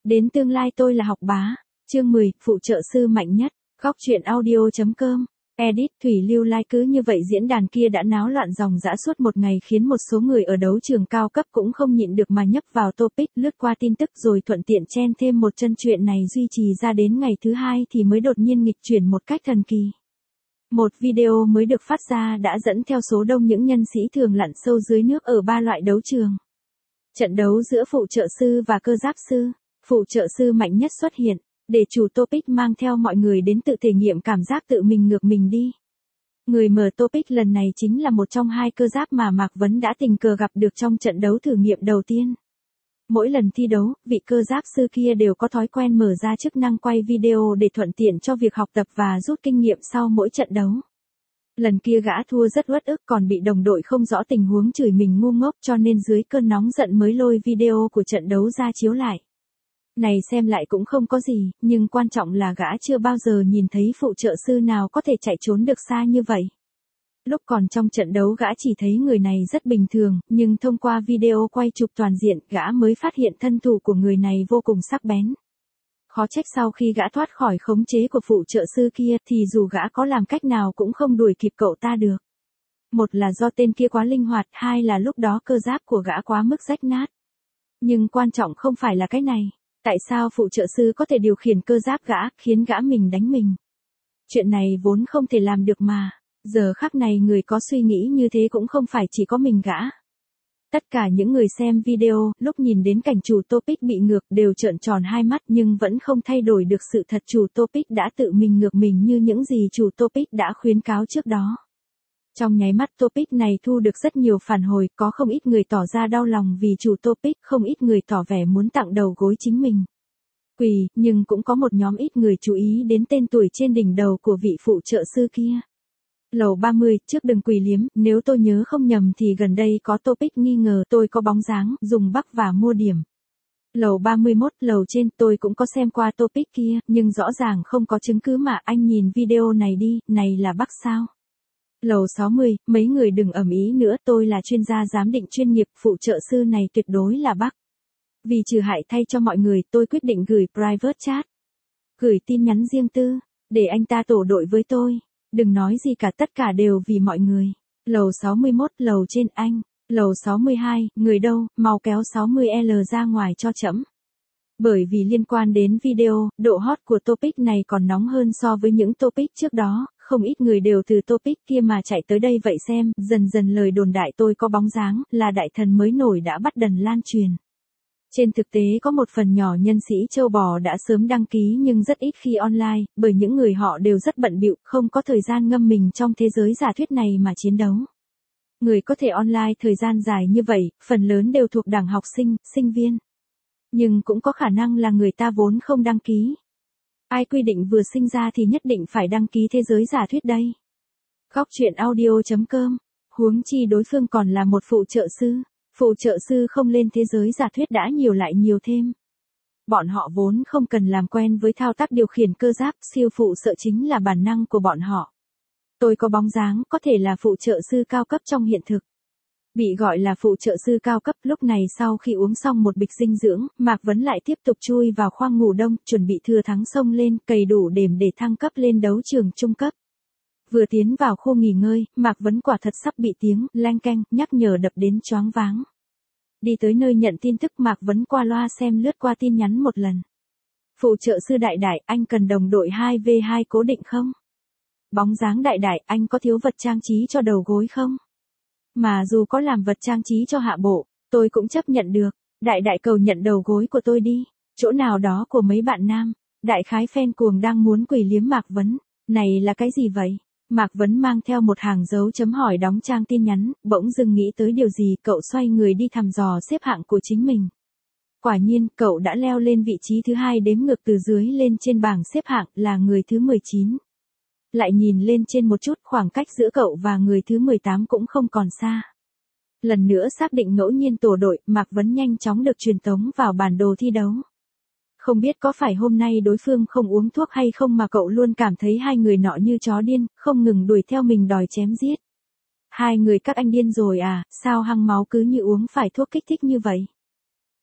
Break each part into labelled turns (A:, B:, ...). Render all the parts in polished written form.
A: Đến tương lai tôi là học bá. Chương 10, phụ trợ sư mạnh nhất. Góc truyện audio.com. Edit Thủy Lưu Lai cứ như vậy diễn đàn kia đã náo loạn dòng dã suốt một ngày khiến một số người ở đấu trường cao cấp cũng không nhịn được mà nhấp vào topic lướt qua tin tức rồi thuận tiện chen thêm một chân chuyện này duy trì ra đến ngày thứ hai thì mới đột nhiên nghịch chuyển một cách thần kỳ. Một video mới được phát ra đã dẫn theo số đông những nhân sĩ thường lặn sâu dưới nước ở ba loại đấu trường. Trận đấu giữa phụ trợ sư và cơ giáp sư. Phụ trợ sư mạnh nhất xuất hiện, để chủ topic mang theo mọi người đến tự thể nghiệm cảm giác tự mình ngược mình đi. Người mở topic lần này chính là một trong hai cơ giáp mà Mạc Vấn đã tình cờ gặp được trong trận đấu thử nghiệm đầu tiên. Mỗi lần thi đấu, vị cơ giáp sư kia đều có thói quen mở ra chức năng quay video để thuận tiện cho việc học tập và rút kinh nghiệm sau mỗi trận đấu. Lần kia gã thua rất uất ức còn bị đồng đội không rõ tình huống chửi mình ngu ngốc cho nên dưới cơn nóng giận mới lôi video của trận đấu ra chiếu lại. Này xem lại cũng không có gì, nhưng quan trọng là gã chưa bao giờ nhìn thấy phụ trợ sư nào có thể chạy trốn được xa như vậy. Lúc còn trong trận đấu gã chỉ thấy người này rất bình thường, nhưng thông qua video quay chụp toàn diện gã mới phát hiện thân thủ của người này vô cùng sắc bén. Khó trách sau khi gã thoát khỏi khống chế của phụ trợ sư kia thì dù gã có làm cách nào cũng không đuổi kịp cậu ta được. Một là do tên kia quá linh hoạt, hai là lúc đó cơ giáp của gã quá mức rách nát. Nhưng quan trọng không phải là cái này. Tại sao phụ trợ sư có thể điều khiển cơ giáp gã, khiến gã mình đánh mình? Chuyện này vốn không thể làm được mà. Giờ khắc này người có suy nghĩ như thế cũng không phải chỉ có mình gã. Tất cả những người xem video, lúc nhìn đến cảnh chủ topic bị ngược đều trợn tròn hai mắt nhưng vẫn không thay đổi được sự thật chủ topic đã tự mình ngược mình như những gì chủ topic đã khuyến cáo trước đó. Trong nháy mắt topic này thu được rất nhiều phản hồi, có không ít người tỏ ra đau lòng vì chủ topic, không ít người tỏ vẻ muốn tặng đầu gối chính mình. Quỳ, nhưng cũng có một nhóm ít người chú ý đến tên tuổi trên đỉnh đầu của vị phụ trợ sư kia. Lầu 30, trước đừng quỳ liếm, nếu tôi nhớ không nhầm thì gần đây có topic nghi ngờ tôi có bóng dáng, dùng bắc và mua điểm. Lầu 31, lầu trên, tôi cũng có xem qua topic kia, nhưng rõ ràng không có chứng cứ mà anh nhìn video này đi, này là bắc sao? Lầu 60, mấy người đừng ầm ĩ nữa, tôi là chuyên gia giám định chuyên nghiệp, phụ trợ sư này tuyệt đối là bắc. Vì trừ hại thay cho mọi người, tôi quyết định gửi private chat. Gửi tin nhắn riêng tư, để anh ta tổ đội với tôi. Đừng nói gì cả, tất cả đều vì mọi người. Lầu 61, lầu trên anh. Lầu 62, người đâu, mau kéo 60L ra ngoài cho trẫm. Bởi vì liên quan đến video, độ hot của topic này còn nóng hơn so với những topic trước đó, không ít người đều từ topic kia mà chạy tới đây vậy xem, dần dần lời đồn đại tôi có bóng dáng, là đại thần mới nổi đã bắt đầu lan truyền. Trên thực tế có một phần nhỏ nhân sĩ châu bò đã sớm đăng ký nhưng rất ít khi online, bởi những người họ đều rất bận bịu, không có thời gian ngâm mình trong thế giới giả thuyết này mà chiến đấu. Người có thể online thời gian dài như vậy, phần lớn đều thuộc đẳng học sinh, sinh viên. Nhưng cũng có khả năng là người ta vốn không đăng ký. Ai quy định vừa sinh ra thì nhất định phải đăng ký thế giới giả thuyết đây? Góc truyện audio.com. Huống chi đối phương còn là một phụ trợ sư. Phụ trợ sư không lên thế giới giả thuyết đã nhiều lại nhiều thêm. Bọn họ vốn không cần làm quen với thao tác điều khiển cơ giáp, siêu phụ trợ chính là bản năng của bọn họ. Tôi có bóng dáng, có thể là phụ trợ sư cao cấp trong hiện thực. Bị gọi là phụ trợ sư cao cấp, lúc này sau khi uống xong một bịch dinh dưỡng, Mạc Vấn lại tiếp tục chui vào khoang ngủ đông, chuẩn bị thừa thắng xông lên, cày đủ đềm để thăng cấp lên đấu trường trung cấp. Vừa tiến vào khu nghỉ ngơi, Mạc Vấn quả thật sắp bị tiếng leng keng nhắc nhở đập đến choáng váng. Đi tới nơi nhận tin tức, Mạc Vấn qua loa xem lướt qua tin nhắn một lần. Phụ trợ sư đại đại, anh cần đồng đội 2v2 cố định không? Bóng dáng đại đại, anh có thiếu vật trang trí cho đầu gối không? Mà dù có làm vật trang trí cho hạ bộ, tôi cũng chấp nhận được. Đại đại cầu nhận đầu gối của tôi đi. Chỗ nào đó của mấy bạn nam. Đại khái fan cuồng đang muốn quỳ liếm Mạc Vấn. Này là cái gì vậy? Mạc Vấn mang theo một hàng dấu chấm hỏi đóng trang tin nhắn, bỗng dưng nghĩ tới điều gì, cậu xoay người đi thăm dò xếp hạng của chính mình. Quả nhiên, cậu đã leo lên vị trí thứ 2 đếm ngược từ dưới lên trên bảng xếp hạng, là người thứ 19. Lại nhìn lên trên một chút, khoảng cách giữa cậu và người thứ 18 cũng không còn xa. Lần nữa xác định ngẫu nhiên tổ đội, Mạc Vấn nhanh chóng được truyền tống vào bản đồ thi đấu. Không biết có phải hôm nay đối phương không uống thuốc hay không mà cậu luôn cảm thấy hai người nọ như chó điên, không ngừng đuổi theo mình đòi chém giết. Hai người các anh điên rồi à, sao hăng máu cứ như uống phải thuốc kích thích như vậy?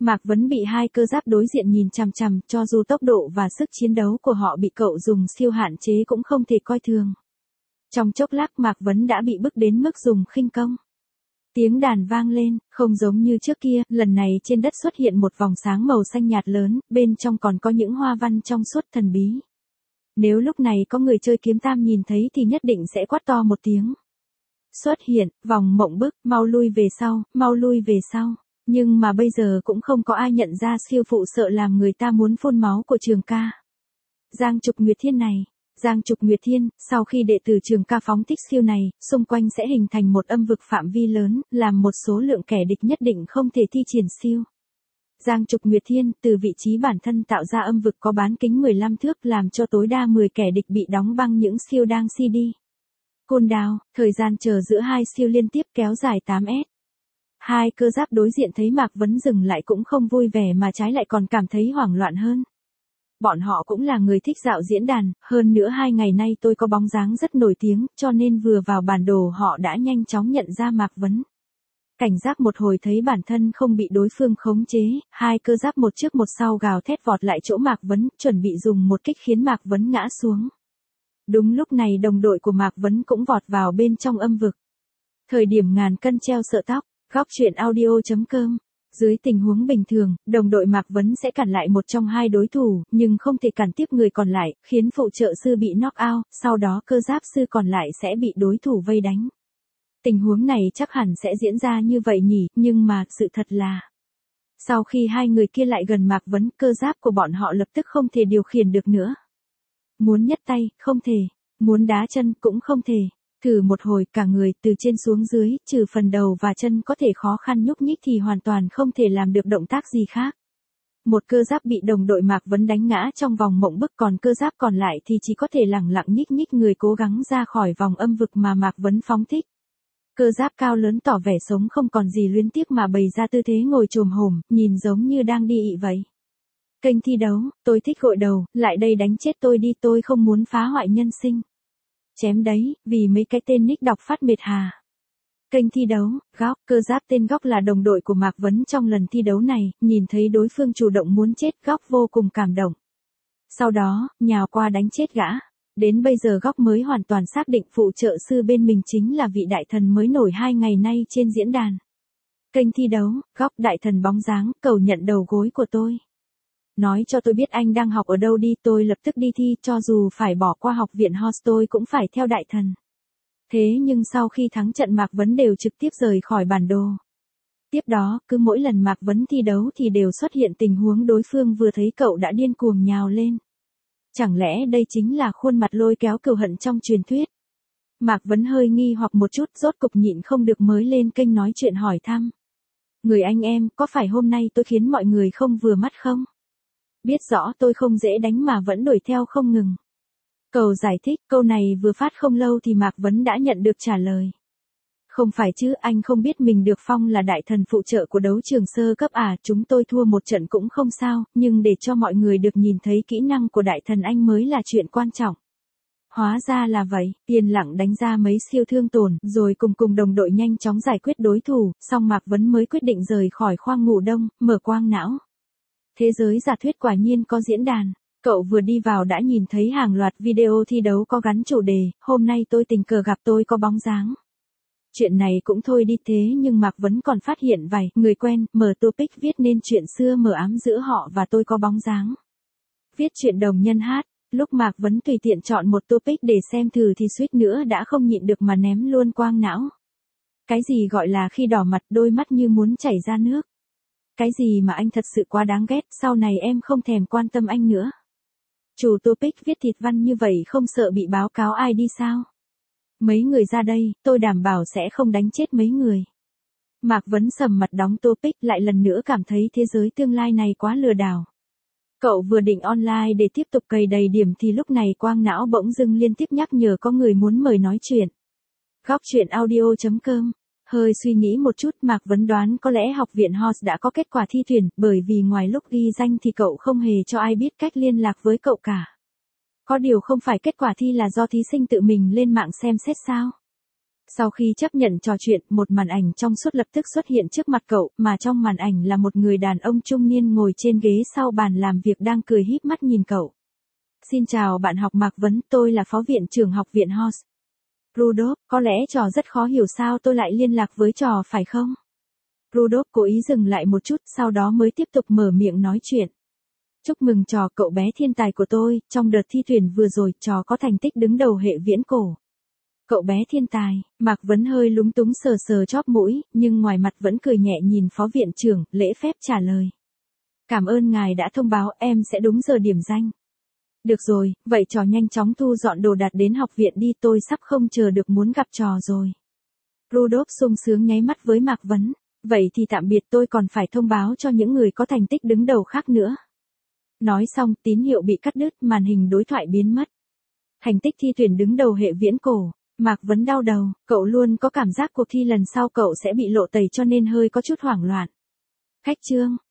A: Mạc Vấn bị hai cơ giáp đối diện nhìn chằm chằm, cho dù tốc độ và sức chiến đấu của họ bị cậu dùng siêu hạn chế cũng không thể coi thường. Trong chốc lát Mạc Vấn đã bị bức đến mức dùng khinh công. Tiếng đàn vang lên, không giống như trước kia, lần này trên đất xuất hiện một vòng sáng màu xanh nhạt lớn, bên trong còn có những hoa văn trong suốt thần bí. Nếu lúc này có người chơi kiếm tam nhìn thấy thì nhất định sẽ quát to một tiếng. Xuất hiện, vòng mộng bức, mau lui về sau, mau lui về sau. Nhưng mà bây giờ cũng không có ai nhận ra siêu phụ sợ làm người ta muốn phun máu của Trường Ca. Giang Trục Nguyệt Thiên này. Giang Trục Nguyệt Thiên, sau khi đệ tử Trường Ca phóng thích siêu này, xung quanh sẽ hình thành một âm vực phạm vi lớn, làm một số lượng kẻ địch nhất định không thể thi triển siêu. Giang Trục Nguyệt Thiên, từ vị trí bản thân tạo ra âm vực có bán kính 15 thước làm cho tối đa 10 kẻ địch bị đóng băng những siêu đang CD. Cooldown, thời gian chờ giữa hai siêu liên tiếp kéo dài 8S. Hai cơ giáp đối diện thấy Mạc Vấn dừng lại cũng không vui vẻ mà trái lại còn cảm thấy hoảng loạn hơn. Bọn họ cũng là người thích dạo diễn đàn, hơn nữa 2 ngày nay tôi có bóng dáng rất nổi tiếng, cho nên vừa vào bản đồ họ đã nhanh chóng nhận ra Mạc Vấn. Cảnh giác một hồi thấy bản thân không bị đối phương khống chế, hai cơ giáp một trước một sau gào thét vọt lại chỗ Mạc Vấn, chuẩn bị dùng một kích khiến Mạc Vấn ngã xuống. Đúng lúc này đồng đội của Mạc Vấn cũng vọt vào bên trong âm vực. Thời điểm ngàn cân treo sợi tóc, góc truyện audio.com. Dưới tình huống bình thường, đồng đội Mạc Vấn sẽ cản lại một trong hai đối thủ, nhưng không thể cản tiếp người còn lại, khiến phụ trợ sư bị knock out, sau đó cơ giáp sư còn lại sẽ bị đối thủ vây đánh. Tình huống này chắc hẳn sẽ diễn ra như vậy nhỉ, nhưng mà sự thật là sau khi hai người kia lại gần Mạc Vấn, cơ giáp của bọn họ lập tức không thể điều khiển được nữa. Muốn nhấc tay, không thể. Muốn đá chân, cũng không thể. Thử một hồi, cả người, từ trên xuống dưới, trừ phần đầu và chân có thể khó khăn nhúc nhích thì hoàn toàn không thể làm được động tác gì khác. Một cơ giáp bị đồng đội Mạc Vấn đánh ngã trong vòng mộng bức, còn cơ giáp còn lại thì chỉ có thể lẳng lặng nhích nhích người cố gắng ra khỏi vòng âm vực mà Mạc Vấn phóng thích. Cơ giáp cao lớn tỏ vẻ sống không còn gì luyến tiếc mà bày ra tư thế ngồi chồm hổm, nhìn giống như đang đi ị vậy. Kênh thi đấu, tôi thích gội đầu, lại đây đánh chết tôi đi, tôi không muốn phá hoại nhân sinh. Chém đấy, vì mấy cái tên nick đọc phát mệt hà. Kênh thi đấu, Góc, cơ giáp tên Góc là đồng đội của Mạc Vấn trong lần thi đấu này, nhìn thấy đối phương chủ động muốn chết, Góc vô cùng cảm động. Sau đó, nhào qua đánh chết gã. Đến bây giờ Góc mới hoàn toàn xác định phụ trợ sư bên mình chính là vị đại thần mới nổi 2 ngày nay trên diễn đàn. Kênh thi đấu, Góc đại thần bóng dáng, cầu nhận đầu gối của tôi. Nói cho tôi biết anh đang học ở đâu đi, tôi lập tức đi thi, cho dù phải bỏ qua học viện Host tôi cũng phải theo đại thần. Thế nhưng sau khi thắng trận Mạc Vấn đều trực tiếp rời khỏi bản đồ. Tiếp đó, cứ mỗi lần Mạc Vấn thi đấu thì đều xuất hiện tình huống đối phương vừa thấy cậu đã điên cuồng nhào lên. Chẳng lẽ đây chính là khuôn mặt lôi kéo cừu hận trong truyền thuyết? Mạc Vấn hơi nghi hoặc một chút, rốt cục nhịn không được mới lên kênh nói chuyện hỏi thăm. Người anh em, có phải hôm nay tôi khiến mọi người không vừa mắt không? Biết rõ tôi không dễ đánh mà vẫn đuổi theo không ngừng. Cầu giải thích, câu này vừa phát không lâu thì Mạc Vấn đã nhận được trả lời. Không phải chứ, anh không biết mình được phong là đại thần phụ trợ của đấu trường sơ cấp à, chúng tôi thua một trận cũng không sao, nhưng để cho mọi người được nhìn thấy kỹ năng của đại thần anh mới là chuyện quan trọng. Hóa ra là vậy, yên lặng đánh ra mấy siêu thương tổn, rồi cùng đồng đội nhanh chóng giải quyết đối thủ, xong Mạc Vấn mới quyết định rời khỏi khoang ngủ đông, mở quang não. Thế giới giả thuyết quả nhiên có diễn đàn. Cậu vừa đi vào đã nhìn thấy hàng loạt video thi đấu có gắn chủ đề, hôm nay tôi tình cờ gặp tôi có bóng dáng. Chuyện này cũng thôi đi, thế nhưng Mạc Vấn còn phát hiện vài người quen, mở topic viết nên chuyện xưa mờ ám giữa họ và tôi có bóng dáng. Viết chuyện đồng nhân hát, lúc Mạc Vấn tùy tiện chọn một topic để xem thử thì suýt nữa đã không nhịn được mà ném luôn quang não. Cái gì gọi là khi đỏ mặt đôi mắt như muốn chảy ra nước. Cái gì mà anh thật sự quá đáng ghét, sau này em không thèm quan tâm anh nữa. Chủ topic viết thịt văn như vậy không sợ bị báo cáo ai đi sao? Mấy người ra đây, tôi đảm bảo sẽ không đánh chết mấy người. Mạc Vấn sầm mặt đóng topic, lại lần nữa cảm thấy thế giới tương lai này quá lừa đảo. Cậu vừa định online để tiếp tục cày đầy điểm thì lúc này quang não bỗng dưng liên tiếp nhắc nhở có người muốn mời nói chuyện. Góc truyện audio.com. Hơi suy nghĩ một chút, Mạc Vấn đoán có lẽ học viện Host đã có kết quả thi tuyển, bởi vì ngoài lúc ghi danh thì cậu không hề cho ai biết cách liên lạc với cậu cả. Có điều không phải kết quả thi là do thí sinh tự mình lên mạng xem xét sao? Sau khi chấp nhận trò chuyện, một màn ảnh trong suốt lập tức xuất hiện trước mặt cậu, mà trong màn ảnh là một người đàn ông trung niên ngồi trên ghế sau bàn làm việc đang cười híp mắt nhìn cậu. Xin chào bạn học Mạc Vấn, tôi là phó viện trưởng học viện Horse. Rudolph, có lẽ trò rất khó hiểu sao tôi lại liên lạc với trò phải không? Rudolph cố ý dừng lại một chút, sau đó mới tiếp tục mở miệng nói chuyện. Chúc mừng trò, cậu bé thiên tài của tôi, trong đợt thi tuyển vừa rồi, trò có thành tích đứng đầu hệ viễn cổ. Cậu bé thiên tài, Mạc Vấn hơi lúng túng sờ sờ chóp mũi, nhưng ngoài mặt vẫn cười nhẹ nhìn phó viện trưởng, lễ phép trả lời. Cảm ơn ngài đã thông báo, em sẽ đúng giờ điểm danh. Được rồi, vậy trò nhanh chóng thu dọn đồ đạc đến học viện đi, tôi sắp không chờ được muốn gặp trò rồi. Rudolph sung sướng nháy mắt với Mạc Vấn. Vậy thì tạm biệt, tôi còn phải thông báo cho những người có thành tích đứng đầu khác nữa. Nói xong, tín hiệu bị cắt đứt, màn hình đối thoại biến mất. Thành tích thi tuyển đứng đầu hệ viễn cổ. Mạc Vấn đau đầu, cậu luôn có cảm giác cuộc thi lần sau cậu sẽ bị lộ tẩy cho nên hơi có chút hoảng loạn. Khách trương,